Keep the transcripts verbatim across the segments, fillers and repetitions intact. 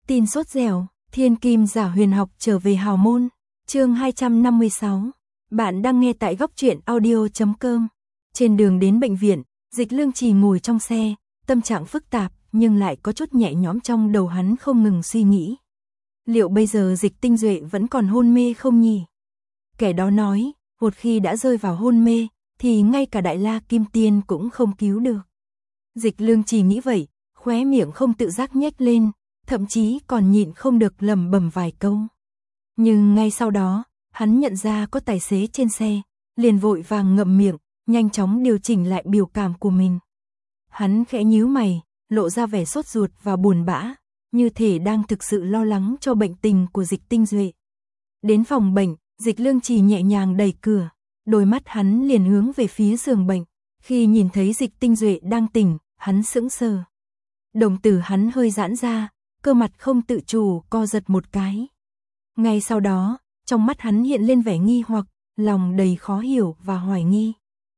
Tin sốt dẻo, thiên kim giả huyền học trở về hào môn. Chương hai trăm năm mươi sáu. Bạn đang nghe tại góc truyện audio chấm com. Trên đường đến bệnh viện, Dịch Lương Trì ngồi trong xe, tâm trạng phức tạp nhưng lại có chút nhẹ nhõm, trong đầu hắn không ngừng suy nghĩ. Liệu bây giờ Dịch Tinh Duệ vẫn còn hôn mê không nhỉ? Kẻ đó nói, một khi đã rơi vào hôn mê, thì ngay cả Đại La Kim Tiên cũng không cứu được. Dịch Lương Trì nghĩ vậy, khóe miệng không tự giác nhếch lên, thậm chí còn nhịn không được lẩm bẩm vài câu. Nhưng ngay sau đó, hắn nhận ra có tài xế trên xe, liền vội vàng ngậm miệng, nhanh chóng điều chỉnh lại biểu cảm của mình. Hắn khẽ nhíu mày, lộ ra vẻ sốt ruột và buồn bã, như thể đang thực sự lo lắng cho bệnh tình của Dịch Tinh Duệ. Đến phòng bệnh, Dịch Lương Trì nhẹ nhàng đẩy cửa, đôi mắt hắn liền hướng về phía giường bệnh. Khi nhìn thấy Dịch Tinh Duệ đang tỉnh, hắn sững sờ. Đồng tử hắn hơi giãn ra, cơ mặt không tự chủ co giật một cái. Ngay sau đó, trong mắt hắn hiện lên vẻ nghi hoặc, lòng đầy khó hiểu và hoài nghi.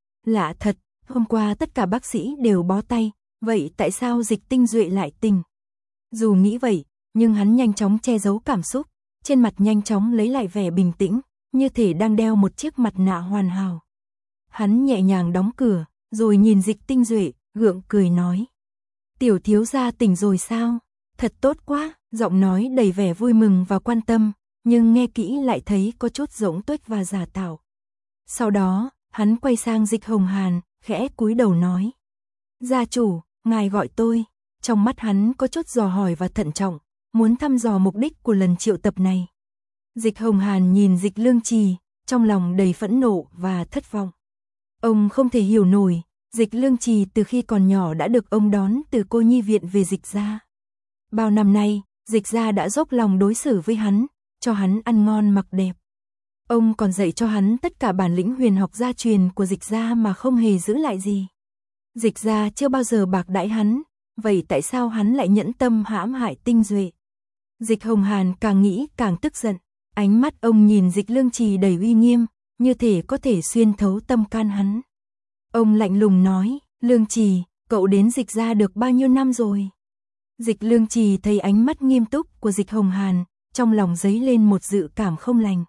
Lạ thật, hôm qua tất cả bác sĩ đều bó tay, vậy tại sao Dịch Tinh Duệ lại tỉnh? Dù nghĩ vậy, nhưng hắn nhanh chóng che giấu cảm xúc, trên mặt nhanh chóng lấy lại vẻ bình tĩnh, như thể đang đeo một chiếc mặt nạ hoàn hảo. Hắn nhẹ nhàng đóng cửa, rồi nhìn Dịch Tinh Duệ, gượng cười nói. Tiểu thiếu gia tỉnh rồi sao? Thật tốt quá, giọng nói đầy vẻ vui mừng và quan tâm, nhưng nghe kỹ lại thấy có chút giống tuếch và giả tạo. Sau đó, hắn quay sang Dịch Hồng Hàn, khẽ cúi đầu nói. Gia chủ, ngài gọi tôi. Trong mắt hắn có chút dò hỏi và thận trọng, muốn thăm dò mục đích của lần triệu tập này. Dịch Hồng Hàn nhìn Dịch Lương Trì, trong lòng đầy phẫn nộ và thất vọng. Ông không thể hiểu nổi, Dịch Lương Trì từ khi còn nhỏ đã được ông đón từ cô nhi viện về Dịch gia. Bao năm nay, Dịch gia đã dốc lòng đối xử với hắn, cho hắn ăn ngon mặc đẹp. Ông còn dạy cho hắn tất cả bản lĩnh huyền học gia truyền của Dịch gia mà không hề giữ lại gì. Dịch gia chưa bao giờ bạc đãi hắn, vậy tại sao hắn lại nhẫn tâm hãm hại Tinh Duệ? Dịch Hồng Hàn càng nghĩ càng tức giận, ánh mắt ông nhìn Dịch Lương Trì đầy uy nghiêm, như thể có thể xuyên thấu tâm can hắn. Ông lạnh lùng nói, Lương Trì, cậu đến Dịch gia được bao nhiêu năm rồi? Dịch Lương Trì thấy ánh mắt nghiêm túc của Dịch Hồng Hàn, trong lòng dấy lên một dự cảm không lành.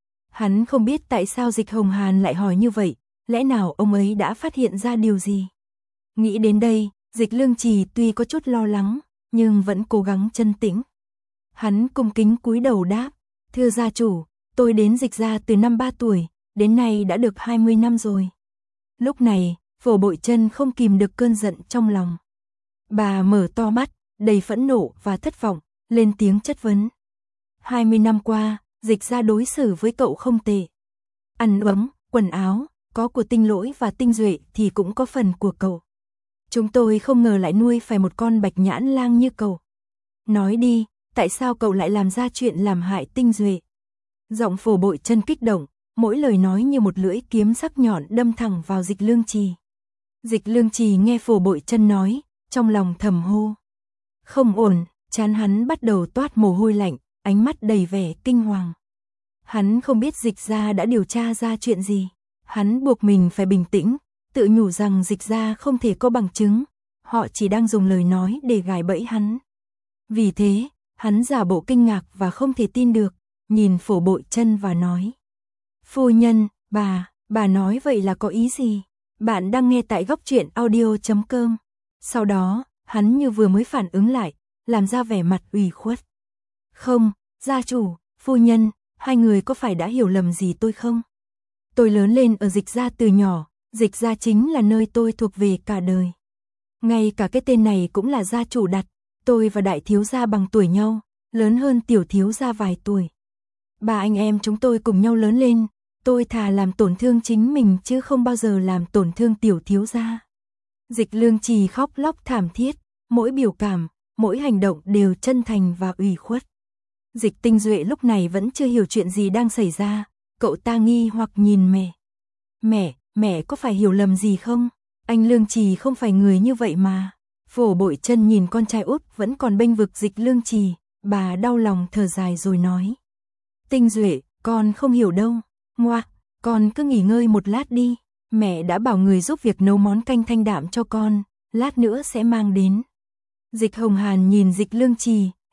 Hắn không biết tại sao Dịch Hồng Hàn lại hỏi như vậy, lẽ nào ông ấy đã phát hiện ra điều gì? Nghĩ đến đây, Dịch Lương Trì tuy có chút lo lắng, nhưng vẫn cố gắng chân tĩnh. Hắn cung kính cúi đầu đáp, thưa gia chủ, tôi đến Dịch gia từ năm ba tuổi, đến nay đã được hai mươi năm rồi. Lúc này, Phổ Bội Chân không kìm được cơn giận trong lòng. Bà mở to mắt, đầy phẫn nộ và thất vọng, lên tiếng chất vấn. hai mươi năm qua, Dịch gia đối xử với cậu không tệ. Ăn uống, quần áo, có của Tinh Lỗi và Tinh Duệ thì cũng có phần của cậu. Chúng tôi không ngờ lại nuôi phải một con bạch nhãn lang như cậu. Nói đi, tại sao cậu lại làm ra chuyện làm hại Tinh Duệ? Giọng Phổ Bội Chân kích động, mỗi lời nói như một lưỡi kiếm sắc nhọn đâm thẳng vào Dịch Lương Trì. Dịch Lương Trì nghe Phổ Bội Chân nói, trong lòng thầm hô. Không ổn, trán hắn bắt đầu toát mồ hôi lạnh, ánh mắt đầy vẻ kinh hoàng. Hắn không biết Dịch gia đã điều tra ra chuyện gì. Hắn buộc mình phải bình tĩnh, tự nhủ rằng Dịch gia không thể có bằng chứng, họ chỉ đang dùng lời nói để gài bẫy hắn. Vì thế, hắn giả bộ kinh ngạc và không thể tin được, nhìn Phổ Bội Chân và nói. Phu nhân, bà, bà nói vậy là có ý gì? Bạn đang nghe tại góc truyện audio chấm com. Sau đó, hắn như vừa mới phản ứng lại, làm ra vẻ mặt ủy khuất. Không, gia chủ, phu nhân, hai người có phải đã hiểu lầm gì tôi không? Tôi lớn lên ở Dịch gia từ nhỏ, Dịch gia chính là nơi tôi thuộc về cả đời. Ngay cả cái tên này cũng là gia chủ đặt, tôi và đại thiếu gia bằng tuổi nhau, lớn hơn tiểu thiếu gia vài tuổi. Ba anh em chúng tôi cùng nhau lớn lên, tôi thà làm tổn thương chính mình chứ không bao giờ làm tổn thương tiểu thiếu gia. Dịch Lương Trì khóc lóc thảm thiết, mỗi biểu cảm, mỗi hành động đều chân thành và ủy khuất. Dịch Tinh Duệ lúc này vẫn chưa hiểu chuyện gì đang xảy ra, cậu ta nghi hoặc nhìn mẹ. Mẹ, mẹ có phải hiểu lầm gì không? Anh Lương Trì không phải người như vậy mà. Phổ Bội Chân nhìn con trai út vẫn còn bênh vực Dịch Lương Trì, bà đau lòng thở dài rồi nói. Tinh Duệ, con không hiểu đâu. Ngoa, con cứ nghỉ ngơi một lát đi. Mẹ đã bảo người giúp việc nấu món canh thanh đạm cho con, lát nữa sẽ mang đến. Dịch Hồng Hàn nhìn Dịch Lương Trì,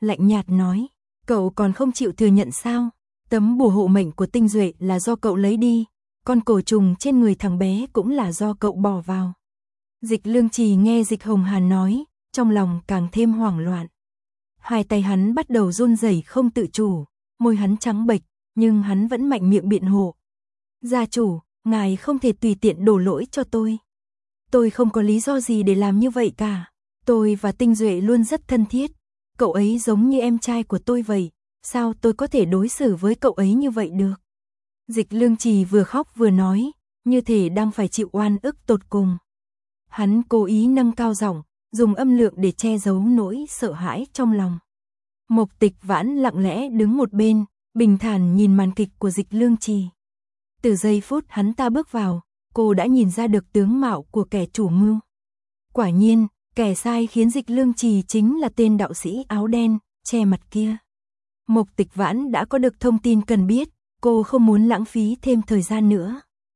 lạnh nhạt nói, cậu còn không chịu thừa nhận sao? Tấm bùa hộ mệnh của Tinh Duệ là do cậu lấy đi, con cổ trùng trên người thằng bé cũng là do cậu bỏ vào. Dịch Lương Trì nghe Dịch Hồng Hàn nói, trong lòng càng thêm hoảng loạn. Hai tay hắn bắt đầu run rẩy không tự chủ, môi hắn trắng bệch, nhưng hắn vẫn mạnh miệng biện hộ. Gia chủ, ngài không thể tùy tiện đổ lỗi cho tôi. Tôi không có lý do gì để làm như vậy cả. Tôi và Tinh Duệ luôn rất thân thiết. Cậu ấy giống như em trai của tôi vậy. Sao tôi có thể đối xử với cậu ấy như vậy được? Dịch Lương Trì vừa khóc vừa nói, như thể đang phải chịu oan ức tột cùng. Hắn cố ý nâng cao giọng, dùng âm lượng để che giấu nỗi sợ hãi trong lòng. Mộc Tịch Vãn lặng lẽ đứng một bên, bình thản nhìn màn kịch của Dịch Lương Trì. Từ giây phút hắn ta bước vào, cô đã nhìn ra được tướng mạo của kẻ chủ mưu. Quả nhiên, kẻ sai khiến Dịch Lương Trì chính là tên đạo sĩ áo đen, che mặt kia. Mộc Tịch Vãn đã có được thông tin cần biết, cô không muốn lãng phí thêm thời gian nữa.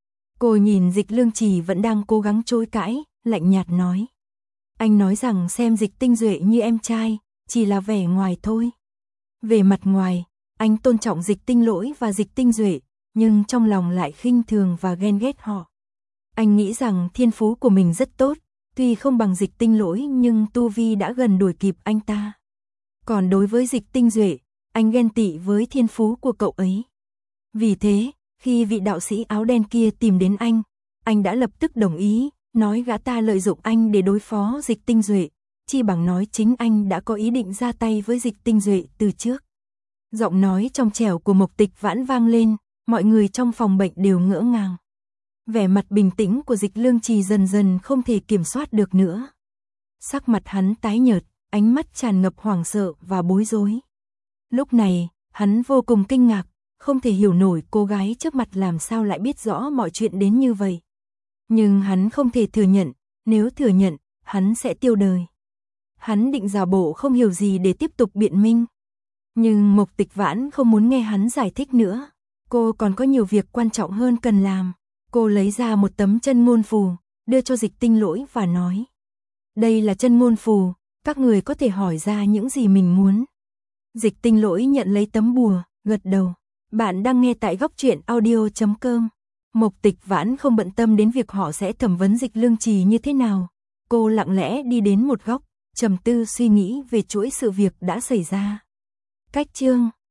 Cô nhìn Dịch Lương Trì vẫn đang cố gắng chối cãi, lạnh nhạt nói. Anh nói rằng xem Dịch Tinh Duệ như em trai, chỉ là vẻ ngoài thôi. Về mặt ngoài, anh tôn trọng Dịch Tinh Lỗi và Dịch Tinh Duệ, nhưng trong lòng lại khinh thường và ghen ghét họ. Anh nghĩ rằng thiên phú của mình rất tốt, tuy không bằng Dịch Tinh Lỗi nhưng tu vi đã gần đuổi kịp anh ta. Còn đối với Dịch Tinh Duệ, anh ghen tị với thiên phú của cậu ấy. Vì thế, khi vị đạo sĩ áo đen kia tìm đến anh, anh đã lập tức đồng ý, nói gã ta lợi dụng anh để đối phó Dịch Tinh Duệ, chi bằng nói chính anh đã có ý định ra tay với Dịch Tinh Duệ từ trước. Giọng nói trong trẻo của Mộc Tịch Vãn vang lên, mọi người trong phòng bệnh đều ngỡ ngàng. Vẻ mặt bình tĩnh của Dịch Lương Trì dần dần không thể kiểm soát được nữa. Sắc mặt hắn tái nhợt, ánh mắt tràn ngập hoảng sợ và bối rối. Lúc này, hắn vô cùng kinh ngạc, không thể hiểu nổi cô gái trước mặt làm sao lại biết rõ mọi chuyện đến như vậy. Nhưng hắn không thể thừa nhận, nếu thừa nhận, hắn sẽ tiêu đời. Hắn định giả bộ không hiểu gì để tiếp tục biện minh. Nhưng Mộc Tịch Vãn không muốn nghe hắn giải thích nữa. Cô còn có nhiều việc quan trọng hơn cần làm. Cô lấy ra một tấm chân ngôn phù, đưa cho Dịch Tinh Lỗi và nói. Đây là chân ngôn phù, các người có thể hỏi ra những gì mình muốn. Dịch Tinh Lỗi nhận lấy tấm bùa, gật đầu. Bạn đang nghe tại góc truyện audio chấm com. Mộc Tịch Vãn không bận tâm đến việc họ sẽ thẩm vấn Dịch Lương Trì như thế nào. Cô lặng lẽ đi đến một góc, trầm tư suy nghĩ về chuỗi sự việc đã xảy ra. Cách chương